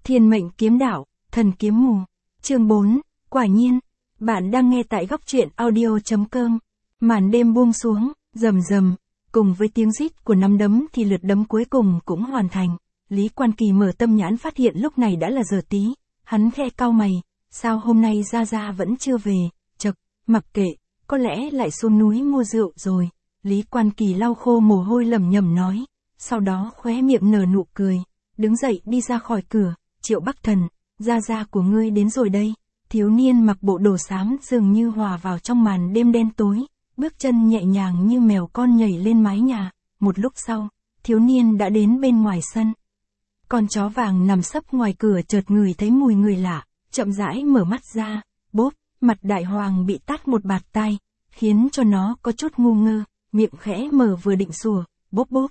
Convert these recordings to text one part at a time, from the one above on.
Thiên mệnh kiếm đạo, thần kiếm mù. Chương 4, quả nhiên. Bạn đang nghe tại góc truyện audio.com. Màn đêm buông xuống, rầm rầm, cùng với tiếng rít của nắm đấm thì lượt đấm cuối cùng cũng hoàn thành. Lý Quan Kỳ mở tâm nhãn phát hiện lúc này đã là giờ tí, hắn khẽ cau mày, sao hôm nay Gia Gia vẫn chưa về, chậc, mặc kệ, có lẽ lại xuống núi mua rượu rồi. Lý Quan Kỳ lau khô mồ hôi lẩm nhẩm nói, sau đó khóe miệng nở nụ cười, đứng dậy đi ra khỏi cửa. Triệu Bắc Thần, Gia Gia của ngươi đến rồi đây. Thiếu niên mặc bộ đồ xám dường như hòa vào trong màn đêm đen tối, bước chân nhẹ nhàng như mèo con nhảy lên mái nhà. Một lúc sau, thiếu niên đã đến bên ngoài sân. Con chó vàng nằm sấp ngoài cửa chợt ngửi thấy mùi người lạ, chậm rãi mở mắt ra, bốp, mặt đại hoàng bị tát một bạt tai, khiến cho nó có chút ngu ngơ, miệng khẽ mở vừa định sủa, bốp bốp.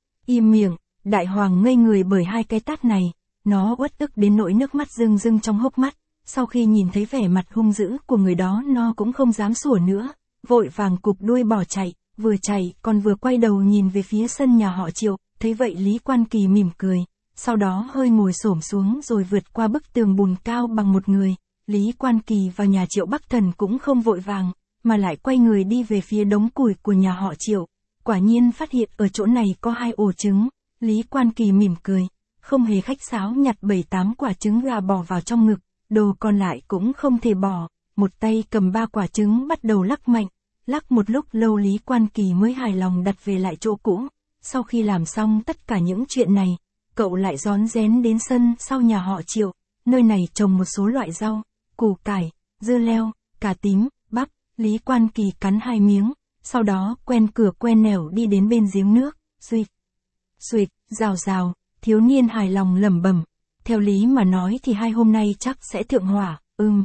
Im miệng, đại hoàng ngây người bởi hai cái tát này, nó uất ức đến nỗi nước mắt rưng rưng trong hốc mắt. Sau khi nhìn thấy vẻ mặt hung dữ của người đó nó cũng không dám sủa nữa, vội vàng cụp đuôi bỏ chạy, vừa chạy còn vừa quay đầu nhìn về phía sân nhà họ Triệu. Thấy vậy Lý Quan Kỳ mỉm cười, sau đó hơi ngồi xổm xuống rồi vượt qua bức tường bùn cao bằng một người. Lý Quan Kỳ vào nhà Triệu Bắc Thần cũng không vội vàng, mà lại quay người đi về phía đống củi của nhà họ Triệu. Quả nhiên phát hiện ở chỗ này có 2 ổ trứng, Lý Quan Kỳ mỉm cười, không hề khách sáo nhặt 7-8 quả trứng gà bỏ vào trong ngực, đồ còn lại cũng không thể bỏ, một tay cầm 3 quả trứng bắt đầu lắc mạnh, lắc một lúc lâu Lý Quan Kỳ mới hài lòng đặt về lại chỗ cũ. Sau khi làm xong tất cả những chuyện này, cậu lại rón rén đến sân sau nhà họ Triệu, nơi này trồng một số loại rau, củ cải, dưa leo, cà tím, bắp. Lý Quan Kỳ cắn 2 miếng, sau đó quen cửa quen nẻo đi đến bên giếng nước, suỵt, suỵt, rào rào, thiếu niên hài lòng lẩm bẩm, theo lý mà nói thì 2 hôm nay chắc sẽ thượng hỏa,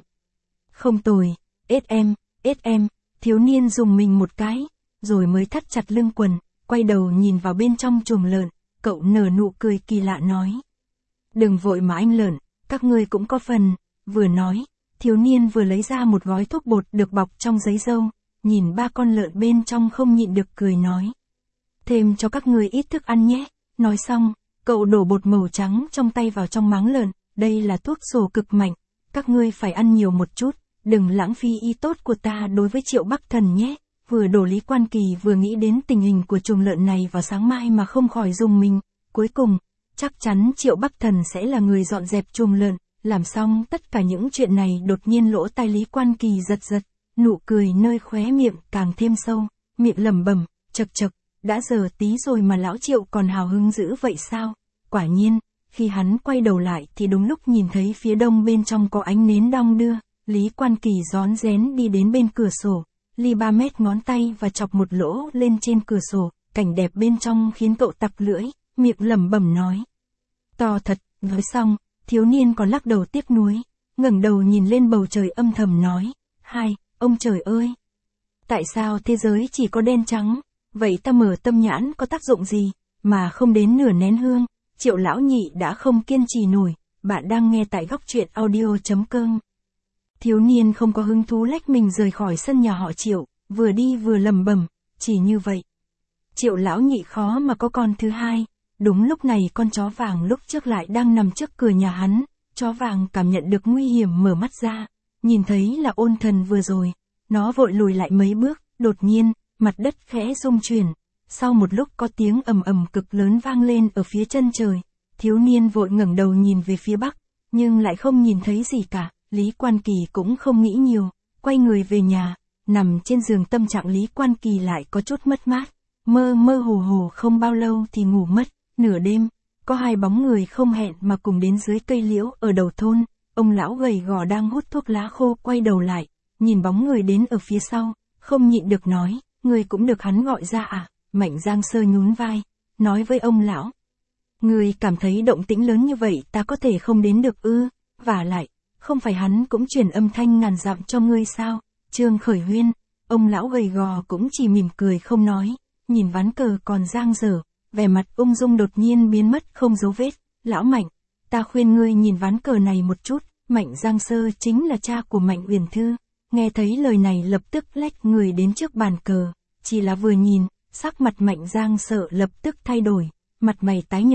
không tồi, ết em, thiếu niên dùng mình một cái, rồi mới thắt chặt lưng quần, quay đầu nhìn vào bên trong chuồng lợn, cậu nở nụ cười kỳ lạ nói. Đừng vội mà anh lợn, các ngươi cũng có phần, vừa nói, thiếu niên vừa lấy ra một gói thuốc bột được bọc trong giấy dâu, nhìn 3 con lợn bên trong không nhịn được cười nói. Thêm cho các ngươi ít thức ăn nhé, nói xong, cậu đổ bột màu trắng trong tay vào trong máng lợn, đây là thuốc sổ cực mạnh, các ngươi phải ăn nhiều một chút, đừng lãng phí ý tốt của ta đối với Triệu Bắc Thần nhé. Vừa đổ Lý Quan Kỳ vừa nghĩ đến tình hình của chuồng lợn này vào sáng mai mà không khỏi rùng mình, cuối cùng, chắc chắn Triệu Bắc Thần sẽ là người dọn dẹp chuồng lợn. Làm xong tất cả những chuyện này đột nhiên lỗ tai Lý Quan Kỳ giật giật, nụ cười nơi khóe miệng càng thêm sâu, miệng lẩm bẩm, chậc chậc, đã giờ tí rồi mà lão Triệu còn hào hứng dữ vậy sao? Quả nhiên, khi hắn quay đầu lại thì đúng lúc nhìn thấy phía đông bên trong có ánh nến đong đưa, Lý Quan Kỳ rón rén đi đến bên cửa sổ, li 3 mét ngón tay và chọc một lỗ lên trên cửa sổ, cảnh đẹp bên trong khiến cậu tặc lưỡi, miệng lẩm bẩm nói. To thật, nói xong. Thiếu niên còn lắc đầu tiếc nuối, ngẩng đầu nhìn lên bầu trời âm thầm nói, ông trời ơi! Tại sao thế giới chỉ có đen trắng, vậy ta mở tâm nhãn có tác dụng gì, mà không đến nửa nén hương. Triệu lão nhị đã không kiên trì nổi, bạn đang nghe tại góc truyện audio.com. Thiếu niên không có hứng thú lách mình rời khỏi sân nhà họ Triệu, vừa đi vừa lẩm bẩm, chỉ như vậy. Triệu lão nhị khó mà có con thứ hai. Đúng lúc này con chó vàng lúc trước lại đang nằm trước cửa nhà hắn, chó vàng cảm nhận được nguy hiểm mở mắt ra, nhìn thấy là Ôn Thần vừa rồi, nó vội lùi lại mấy bước, đột nhiên, mặt đất khẽ rung chuyển, sau một lúc có tiếng ầm ầm cực lớn vang lên ở phía chân trời, thiếu niên vội ngẩng đầu nhìn về phía bắc, nhưng lại không nhìn thấy gì cả. Lý Quan Kỳ cũng không nghĩ nhiều, quay người về nhà, nằm trên giường tâm trạng Lý Quan Kỳ lại có chút mất mát, mơ mơ hồ hồ không bao lâu thì ngủ mất. Nửa đêm, có 2 bóng người không hẹn mà cùng đến dưới cây liễu ở đầu thôn, ông lão gầy gò đang hút thuốc lá khô quay đầu lại, nhìn bóng người đến ở phía sau, không nhịn được nói, người cũng được hắn gọi ra à? Mạnh Giang Sơ nhún vai, nói với ông lão. Người cảm thấy động tĩnh lớn như vậy ta có thể không đến được ư, vả lại, không phải hắn cũng truyền âm thanh ngàn dặm cho ngươi sao? Trương Khởi Huyên, ông lão gầy gò cũng chỉ mỉm cười không nói, nhìn ván cờ còn dang dở. Vẻ mặt ung dung đột nhiên biến mất không dấu vết, lão Mạnh, ta khuyên ngươi nhìn ván cờ này một chút, Mạnh Giang Sơ chính là cha của Mạnh Uyển Thư, nghe thấy lời này lập tức lách người đến trước bàn cờ, chỉ là vừa nhìn, sắc mặt Mạnh Giang Sợ lập tức thay đổi, mặt mày tái nhợt,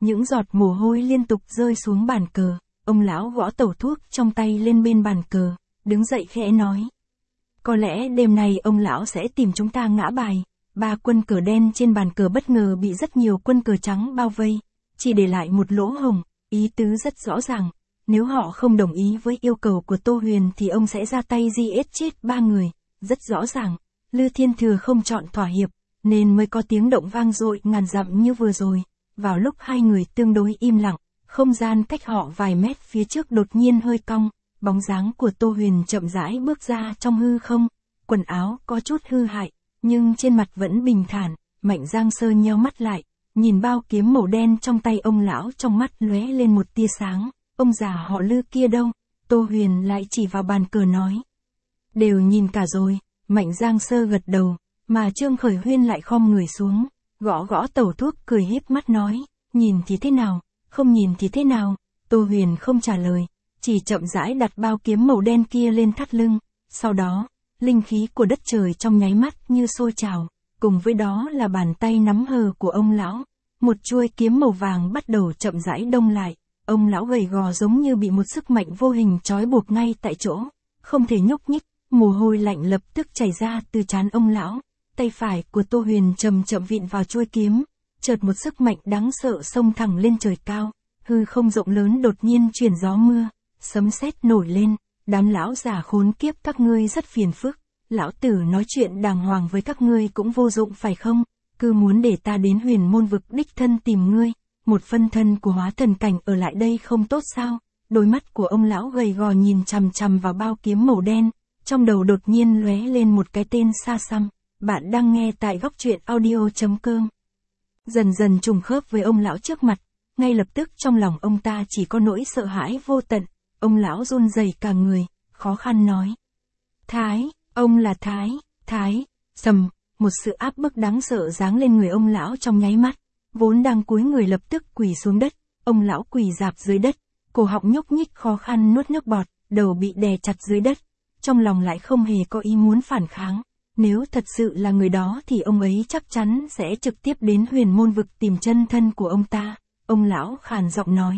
Những giọt mồ hôi liên tục rơi xuống bàn cờ, ông lão gõ tẩu thuốc trong tay lên bên bàn cờ, đứng dậy khẽ nói. Có lẽ đêm nay ông lão sẽ tìm chúng ta ngã bài. 3 quân cờ đen trên bàn cờ bất ngờ bị rất nhiều quân cờ trắng bao vây, chỉ để lại một lỗ hổng, ý tứ rất rõ ràng. Nếu họ không đồng ý với yêu cầu của Tô Huyền thì ông sẽ ra tay giết chết 3 người, rất rõ ràng. Lư Thiên Thừa không chọn thỏa hiệp, nên mới có tiếng động vang dội ngàn dặm như vừa rồi. Vào lúc hai người tương đối im lặng, không gian cách họ vài mét phía trước đột nhiên hơi cong, bóng dáng của Tô Huyền chậm rãi bước ra trong hư không, quần áo có chút hư hại, nhưng trên mặt vẫn bình thản. Mạnh Giang Sơn nheo mắt lại, nhìn bao kiếm màu đen trong tay ông lão, trong mắt lóe lên một tia sáng. Ông già họ Lư kia đâu? Tô Huyền lại chỉ vào bàn cờ nói. Đều nhìn cả rồi. Mạnh Giang Sơ gật đầu, mà Trương Khởi Huyên lại khom người xuống, gõ gõ tẩu thuốc, cười híp mắt nói, nhìn thì thế nào, không nhìn thì thế nào. Tô Huyền không trả lời, chỉ chậm rãi đặt bao kiếm màu đen kia lên thắt lưng. Sau đó, linh khí của đất trời trong nháy mắt như sôi trào, cùng với đó là bàn tay nắm hờ của ông lão. Một chuôi kiếm màu vàng bắt đầu chậm rãi đông lại. Ông lão gầy gò giống như bị một sức mạnh vô hình trói buộc ngay tại chỗ, không thể nhúc nhích. Mồ hôi lạnh lập tức chảy ra từ trán ông lão. Tay phải của Tô Huyền chậm chậm vịn vào chuôi kiếm, chợt một sức mạnh đáng sợ xông thẳng lên trời cao. Hư không rộng lớn đột nhiên chuyển gió mưa, sấm sét nổi lên. Đám lão già khốn kiếp các ngươi rất phiền phức. Lão tử nói chuyện đàng hoàng với các ngươi cũng vô dụng phải không? Cứ muốn để ta đến Huyền Môn vực đích thân tìm ngươi. Một phân thân của hóa thần cảnh ở lại đây không tốt sao? Đôi mắt của ông lão gầy gò nhìn chằm chằm vào bao kiếm màu đen. Trong đầu đột nhiên lóe lên một cái tên xa xăm. Bạn đang nghe tại góc truyện audio.com. Dần dần trùng khớp với ông lão trước mặt. Ngay lập tức trong lòng ông ta chỉ có nỗi sợ hãi vô tận. Ông lão run rẩy cả người, khó khăn nói. Thái, ông là Thái, sầm, một sự áp bức đáng sợ giáng lên người ông lão trong nháy mắt. Vốn đang cúi người lập tức quỳ xuống đất. Ông lão quỳ rạp dưới đất, cổ họng nhúc nhích khó khăn nuốt nước bọt, đầu bị đè chặt dưới đất. Trong lòng lại không hề có ý muốn phản kháng. Nếu thật sự là người đó thì ông ấy chắc chắn sẽ trực tiếp đến Huyền Môn vực tìm chân thân của ông ta. Ông lão khàn giọng nói.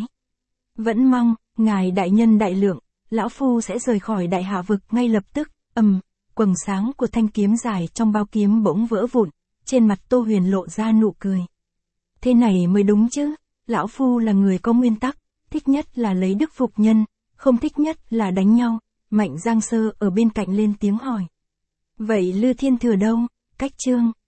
Vẫn mong, ngài đại nhân đại lượng, lão phu sẽ rời khỏi đại hạ vực ngay lập tức. Quầng sáng của thanh kiếm dài trong bao kiếm bỗng vỡ vụn, trên mặt Tô Huyền lộ ra nụ cười. Thế này mới đúng chứ, lão phu là người có nguyên tắc, thích nhất là lấy đức phục nhân, không thích nhất là đánh nhau. Mạnh Giang Sơ ở bên cạnh lên tiếng hỏi. Vậy Lư Thiên Thừa đâu? Cách Trương